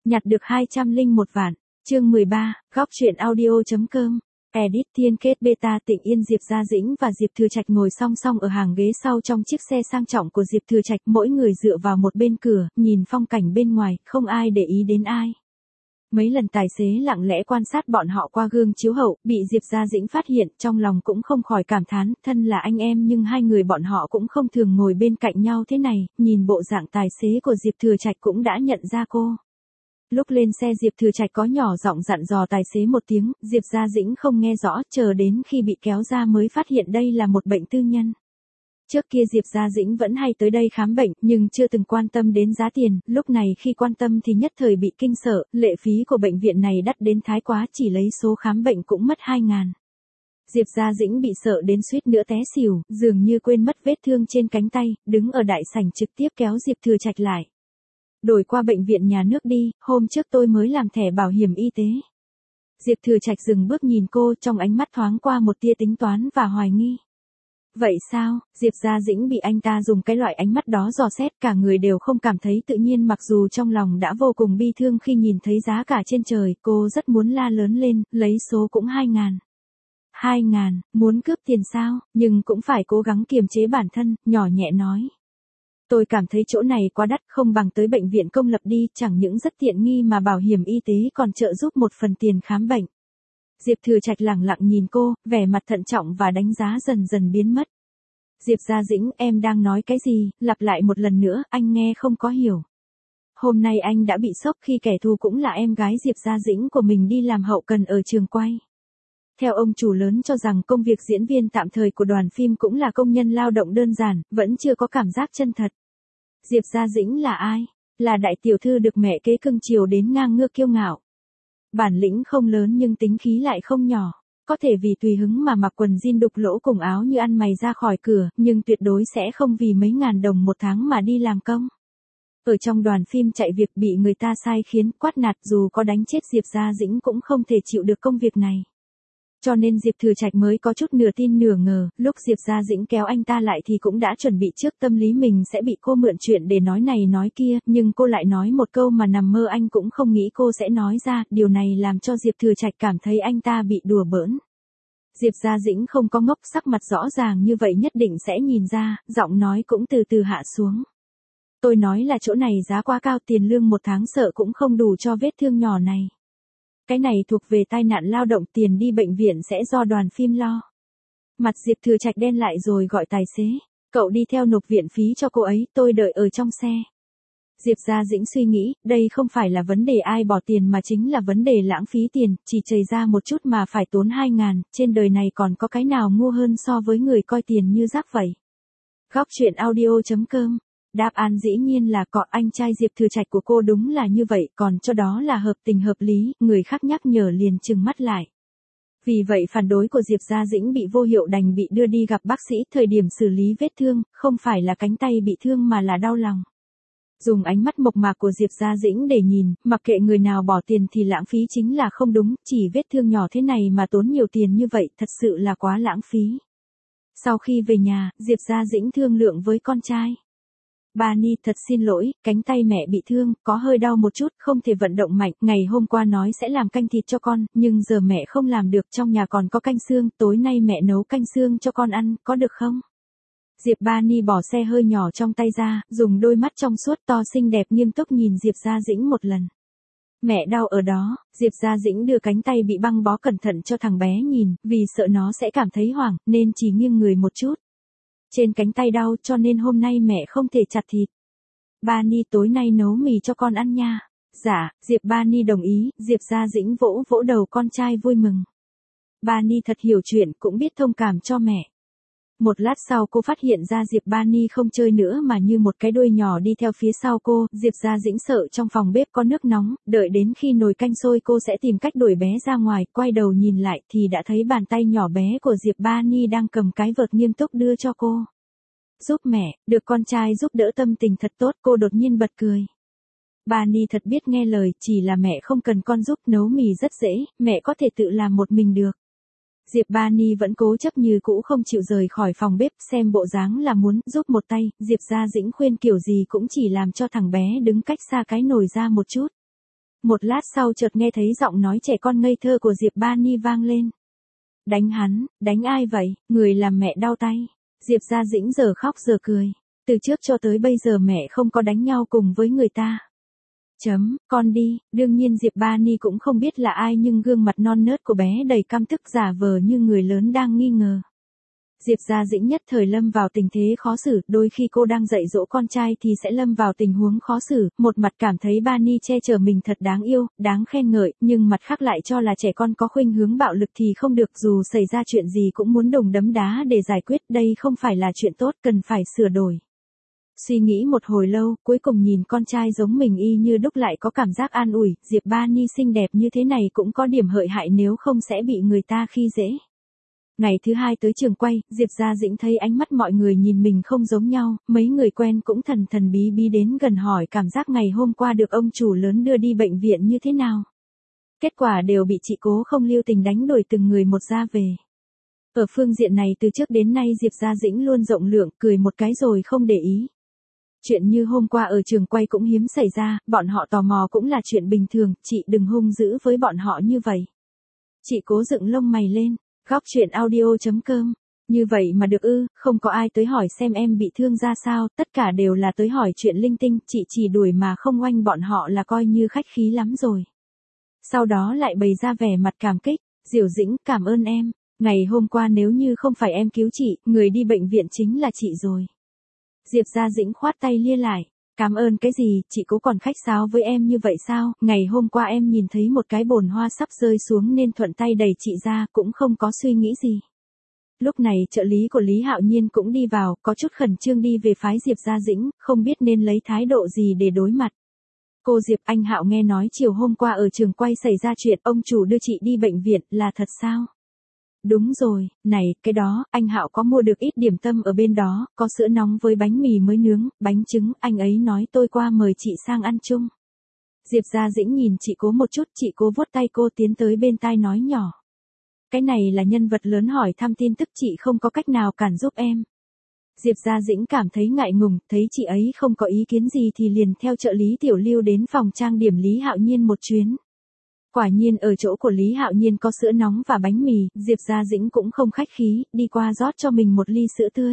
Nhặt được 201 vạn. Chương 13, góc truyện audio.com. Edit Thiên kết beta Tịnh Yên. Diệp Gia Dĩnh và Diệp Thừa Trạch ngồi song song ở hàng ghế sau trong chiếc xe sang trọng của Diệp Thừa Trạch, mỗi người dựa vào một bên cửa, nhìn phong cảnh bên ngoài, không ai để ý đến ai. Mấy lần tài xế lặng lẽ quan sát bọn họ qua gương chiếu hậu, bị Diệp Gia Dĩnh phát hiện, trong lòng cũng không khỏi cảm thán, thân là anh em nhưng hai người bọn họ cũng không thường ngồi bên cạnh nhau thế này, nhìn bộ dạng tài xế của Diệp Thừa Trạch cũng đã nhận ra cô. Lúc lên xe Diệp Thừa Trạch có nhỏ giọng dặn dò tài xế một tiếng, Diệp Gia Dĩnh không nghe rõ, chờ đến khi bị kéo ra mới phát hiện đây là một bệnh tư nhân. Trước kia Diệp Gia Dĩnh vẫn hay tới đây khám bệnh, nhưng chưa từng quan tâm đến giá tiền, lúc này khi quan tâm thì nhất thời bị kinh sợ, lệ phí của bệnh viện này đắt đến thái quá, chỉ lấy số khám bệnh cũng mất 2.000. Diệp Gia Dĩnh bị sợ đến suýt nữa té xỉu, dường như quên mất vết thương trên cánh tay, đứng ở đại sảnh trực tiếp kéo Diệp Thừa Trạch lại. Đổi qua bệnh viện nhà nước đi, hôm trước tôi mới làm thẻ bảo hiểm y tế. Diệp Thừa Trạch dừng bước nhìn cô, trong ánh mắt thoáng qua một tia tính toán và hoài nghi. Vậy sao? Diệp Gia Dĩnh bị anh ta dùng cái loại ánh mắt đó dò xét, cả người đều không cảm thấy tự nhiên, mặc dù trong lòng đã vô cùng bi thương khi nhìn thấy giá cả trên trời, cô rất muốn la lớn lên, lấy số cũng 2.000. 2.000, muốn cướp tiền sao? Nhưng cũng phải cố gắng kiềm chế bản thân, nhỏ nhẹ nói. Tôi cảm thấy chỗ này quá đắt, không bằng tới bệnh viện công lập đi, chẳng những rất tiện nghi mà bảo hiểm y tế còn trợ giúp một phần tiền khám bệnh. Diệp Thừa Trạch lẳng lặng nhìn cô, vẻ mặt thận trọng và đánh giá dần dần biến mất. Diệp Gia Dĩnh, em đang nói cái gì, lặp lại một lần nữa, anh nghe không có hiểu. Hôm nay anh đã bị sốc khi kẻ thù cũng là em gái Diệp Gia Dĩnh của mình đi làm hậu cần ở trường quay. Theo ông chủ lớn cho rằng công việc diễn viên tạm thời của đoàn phim cũng là công nhân lao động đơn giản, vẫn chưa có cảm giác chân thật. Diệp Gia Dĩnh là ai? Là đại tiểu thư được mẹ kế cưng chiều đến ngang ngược kiêu ngạo. Bản lĩnh không lớn nhưng tính khí lại không nhỏ. Có thể vì tùy hứng mà mặc quần jean đục lỗ cùng áo như ăn mày ra khỏi cửa, nhưng tuyệt đối sẽ không vì mấy ngàn đồng một tháng mà đi làm công. Ở trong đoàn phim chạy việc bị người ta sai khiến, quát nạt, dù có đánh chết Diệp Gia Dĩnh cũng không thể chịu được công việc này. Cho nên Diệp Thừa Trạch mới có chút nửa tin nửa ngờ, lúc Diệp Gia Dĩnh kéo anh ta lại thì cũng đã chuẩn bị trước tâm lý mình sẽ bị cô mượn chuyện để nói này nói kia, nhưng cô lại nói một câu mà nằm mơ anh cũng không nghĩ cô sẽ nói ra, điều này làm cho Diệp Thừa Trạch cảm thấy anh ta bị đùa bỡn. Diệp Gia Dĩnh không có ngốc, sắc mặt rõ ràng như vậy nhất định sẽ nhìn ra, giọng nói cũng từ từ hạ xuống. Tôi nói là chỗ này giá quá cao, tiền lương một tháng sợ cũng không đủ cho vết thương nhỏ này. Cái này thuộc về tai nạn lao động, tiền đi bệnh viện sẽ do đoàn phim lo. Mặt Diệp Thừa Trạch đen lại rồi gọi tài xế. Cậu đi theo nộp viện phí cho cô ấy, tôi đợi ở trong xe. Diệp Gia Dĩnh suy nghĩ, đây không phải là vấn đề ai bỏ tiền mà chính là vấn đề lãng phí tiền, chỉ chầy ra một chút mà phải tốn 2.000, trên đời này còn có cái nào ngu hơn so với người coi tiền như rác vậy. Góc truyện audio.com. Đáp án dĩ nhiên là có, anh trai Diệp Thừa Trạch của cô đúng là như vậy, còn cho đó là hợp tình hợp lý, người khác nhắc nhở liền trừng mắt lại. Vì vậy phản đối của Diệp Gia Dĩnh bị vô hiệu, đành bị đưa đi gặp bác sĩ, thời điểm xử lý vết thương, không phải là cánh tay bị thương mà là đau lòng. Dùng ánh mắt mộc mạc của Diệp Gia Dĩnh để nhìn, mặc kệ người nào bỏ tiền thì lãng phí chính là không đúng, chỉ vết thương nhỏ thế này mà tốn nhiều tiền như vậy, thật sự là quá lãng phí. Sau khi về nhà, Diệp Gia Dĩnh thương lượng với con trai. Ba Ni, thật xin lỗi, cánh tay mẹ bị thương, có hơi đau một chút, không thể vận động mạnh, ngày hôm qua nói sẽ làm canh thịt cho con, nhưng giờ mẹ không làm được, trong nhà còn có canh xương, tối nay mẹ nấu canh xương cho con ăn, có được không? Diệp Ba Ni bỏ xe hơi nhỏ trong tay ra, dùng đôi mắt trong suốt to xinh đẹp nghiêm túc nhìn Diệp Gia Dĩnh một lần. Mẹ đau ở đó, Diệp Gia Dĩnh đưa cánh tay bị băng bó cẩn thận cho thằng bé nhìn, vì sợ nó sẽ cảm thấy hoảng, nên chỉ nghiêng người một chút. Trên cánh tay đau cho nên hôm nay mẹ không thể chặt thịt. Ba Ni, tối nay nấu mì cho con ăn nha. Dạ, Diệp Ba Ni đồng ý, Diệp Gia Dĩnh vỗ vỗ đầu con trai vui mừng. Ba Ni thật hiểu chuyện, cũng biết thông cảm cho mẹ. Một lát sau cô phát hiện ra Diệp Ba Ni không chơi nữa mà như một cái đuôi nhỏ đi theo phía sau cô, Diệp Gia Dĩnh sợ trong phòng bếp có nước nóng, đợi đến khi nồi canh sôi cô sẽ tìm cách đuổi bé ra ngoài, quay đầu nhìn lại thì đã thấy bàn tay nhỏ bé của Diệp Ba Ni đang cầm cái vợt nghiêm túc đưa cho cô. Giúp mẹ, được con trai giúp đỡ tâm tình thật tốt, cô đột nhiên bật cười. Ba Ni thật biết nghe lời, chỉ là mẹ không cần con giúp, nấu mì rất dễ, mẹ có thể tự làm một mình được. Diệp Ba Ni vẫn cố chấp như cũ không chịu rời khỏi phòng bếp, xem bộ dáng là muốn giúp một tay, Diệp Gia Dĩnh khuyên kiểu gì cũng chỉ làm cho thằng bé đứng cách xa cái nồi ra một chút. Một lát sau chợt nghe thấy giọng nói trẻ con ngây thơ của Diệp Ba Ni vang lên. Đánh hắn, đánh ai vậy, người làm mẹ đau tay. Diệp Gia Dĩnh giờ khóc giờ cười. Từ trước cho tới bây giờ mẹ không có đánh nhau cùng với người ta. Con đi, đương nhiên Diệp Ba Ni cũng không biết là ai nhưng gương mặt non nớt của bé đầy căm tức giả vờ như người lớn đang nghi ngờ. Diệp Gia Dĩnh nhất thời lâm vào tình thế khó xử, đôi khi cô đang dạy dỗ con trai thì sẽ lâm vào tình huống khó xử, một mặt cảm thấy Ba Ni che chở mình thật đáng yêu, đáng khen ngợi, nhưng mặt khác lại cho là trẻ con có khuynh hướng bạo lực thì không được, dù xảy ra chuyện gì cũng muốn đùng đấm đá để giải quyết, đây không phải là chuyện tốt, cần phải sửa đổi. Suy nghĩ một hồi lâu, cuối cùng nhìn con trai giống mình y như đúc lại có cảm giác an ủi, Diệp Ba Ni xinh đẹp như thế này cũng có điểm hlợi hại nếu không sẽ bị người ta khi dễ. Ngày thứ hai tới trường quay, Diệp Gia Dĩnh thấy ánh mắt mọi người nhìn mình không giống nhau, mấy người quen cũng thần thần bí bí đến gần hỏi cảm giác ngày hôm qua được ông chủ lớn đưa đi bệnh viện như thế nào. Kết quả đều bị chị Cố không lưu tình đánh đuổi từng người một ra về. Ở phương diện này từ trước đến nay Diệp Gia Dĩnh luôn rộng lượng, cười một cái rồi không để ý. Chuyện như hôm qua ở trường quay cũng hiếm xảy ra, bọn họ tò mò cũng là chuyện bình thường, chị đừng hung dữ với bọn họ như vậy. Chị Cố dựng lông mày lên. Góc truyện audio.com. Như vậy mà được ư, không có ai tới hỏi xem em bị thương ra sao, tất cả đều là tới hỏi chuyện linh tinh, chị chỉ đuổi mà không oanh bọn họ là coi như khách khí lắm rồi. Sau đó lại bày ra vẻ mặt cảm kích, Diệu Dĩnh cảm ơn em, ngày hôm qua nếu như không phải em cứu chị, người đi bệnh viện chính là chị rồi. Diệp Gia Dĩnh khoát tay lia lại. Cảm ơn cái gì, chị Cố còn khách sáo với em như vậy sao, ngày hôm qua em nhìn thấy một cái bồn hoa sắp rơi xuống nên thuận tay đẩy chị ra, cũng không có suy nghĩ gì. Lúc này trợ lý của Lý Hạo Nhiên cũng đi vào, có chút khẩn trương đi về phái Diệp Gia Dĩnh, không biết nên lấy thái độ gì để đối mặt. Cô Diệp, anh Hạo nghe nói chiều hôm qua ở trường quay xảy ra chuyện, ông chủ đưa chị đi bệnh viện, là thật sao? Đúng rồi, này, cái đó, anh Hạo có mua được ít điểm tâm ở bên đó, có sữa nóng với bánh mì mới nướng, bánh trứng, anh ấy nói tôi qua mời chị sang ăn chung. Diệp Gia Dĩnh nhìn chị Cố một chút, chị Cố vuốt tay cô tiến tới bên tai nói nhỏ. Cái này là nhân vật lớn hỏi thăm tin tức, chị không có cách nào cản giúp em. Diệp Gia Dĩnh cảm thấy ngại ngùng, thấy chị ấy không có ý kiến gì thì liền theo trợ lý Tiểu Lưu đến phòng trang điểm Lý Hạo Nhiên một chuyến. Quả nhiên ở chỗ của Lý Hạo Nhiên có sữa nóng và bánh mì, Diệp Gia Dĩnh cũng không khách khí, đi qua rót cho mình một ly sữa tươi.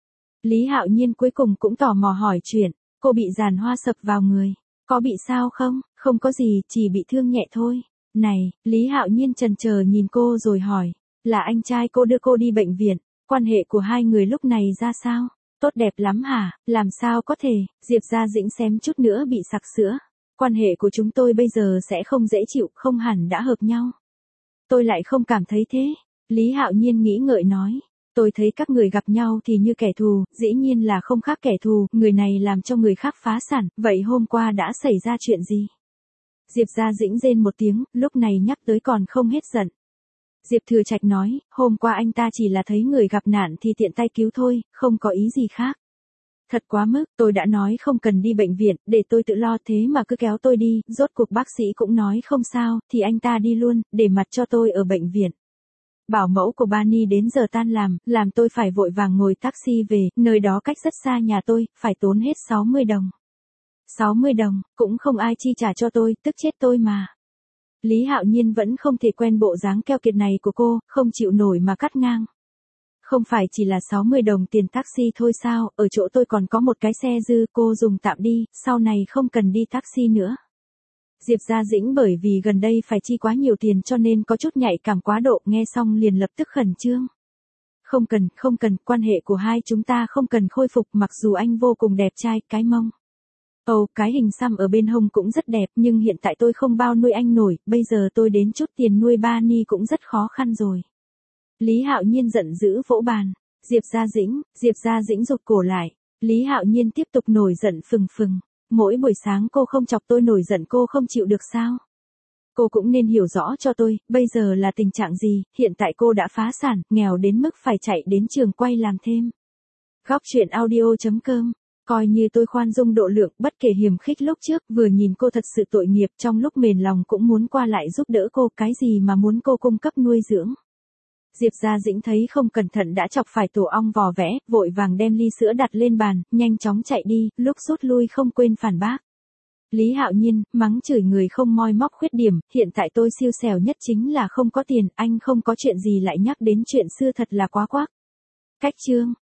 Lý Hạo Nhiên cuối cùng cũng tò mò hỏi chuyện, cô bị giàn hoa sập vào người, có bị sao không? Không có gì, chỉ bị thương nhẹ thôi. Này, Lý Hạo Nhiên chần chờ nhìn cô rồi hỏi, là anh trai cô đưa cô đi bệnh viện, quan hệ của hai người lúc này ra sao? Tốt đẹp lắm hả? Làm sao có thể? Diệp Gia Dĩnh xém chút nữa bị sặc sữa. Quan hệ của chúng tôi bây giờ sẽ không dễ chịu, không hẳn đã hợp nhau. Tôi lại không cảm thấy thế. Lý Hạo Nhiên nghĩ ngợi nói. Tôi thấy các người gặp nhau thì như kẻ thù, dĩ nhiên là không khác kẻ thù, người này làm cho người khác phá sản, vậy hôm qua đã xảy ra chuyện gì? Diệp Gia Dĩnh rên một tiếng, lúc này nhắc tới còn không hết giận. Diệp Thừa Trạch nói, hôm qua anh ta chỉ là thấy người gặp nạn thì tiện tay cứu thôi, không có ý gì khác. Thật quá mức, tôi đã nói không cần đi bệnh viện, để tôi tự lo thế mà cứ kéo tôi đi, rốt cuộc bác sĩ cũng nói không sao, thì anh ta đi luôn, để mặt cho tôi ở bệnh viện. Bảo mẫu của Bani đến giờ tan làm tôi phải vội vàng ngồi taxi về, nơi đó cách rất xa nhà tôi, phải tốn hết 60 đồng. 60 đồng, cũng không ai chi trả cho tôi, tức chết tôi mà. Lý Hạo Nhiên vẫn không thể quen bộ dáng keo kiệt này của cô, không chịu nổi mà cắt ngang. Không phải chỉ là 60 đồng tiền taxi thôi sao, ở chỗ tôi còn có một cái xe dư, cô dùng tạm đi, sau này không cần đi taxi nữa. Diệp Gia Dĩnh bởi vì gần đây phải chi quá nhiều tiền cho nên có chút nhạy cảm quá độ, nghe xong liền lập tức khẩn trương. Không cần, quan hệ của hai chúng ta không cần khôi phục, mặc dù anh vô cùng đẹp trai, cái mông. Cái hình xăm ở bên hông cũng rất đẹp, nhưng hiện tại tôi không bao nuôi anh nổi, bây giờ tôi đến chút tiền nuôi Bani cũng rất khó khăn rồi. Lý Hạo Nhiên giận dữ vỗ bàn. Diệp Gia Dĩnh rụt cổ lại. Lý Hạo Nhiên tiếp tục nổi giận phừng phừng. Mỗi buổi sáng cô không chọc tôi nổi giận cô không chịu được sao? Cô cũng nên hiểu rõ cho tôi, bây giờ là tình trạng gì, hiện tại cô đã phá sản, nghèo đến mức phải chạy đến trường quay làm thêm. Góc truyện audio.com. Coi như tôi khoan dung độ lượng, bất kể hiềm khích lúc trước, vừa nhìn cô thật sự tội nghiệp, trong lúc mềm lòng cũng muốn qua lại giúp đỡ cô, cái gì mà muốn cô cung cấp nuôi dưỡng. Diệp Gia Dĩnh thấy không cẩn thận đã chọc phải tổ ong vò vẽ, vội vàng đem ly sữa đặt lên bàn, nhanh chóng chạy đi, lúc rút lui không quên phản bác. Lý Hạo Nhiên, mắng chửi người không moi móc khuyết điểm, hiện tại tôi siêu xẻo nhất chính là không có tiền, anh không có chuyện gì lại nhắc đến chuyện xưa thật là quá quác. Cách chương.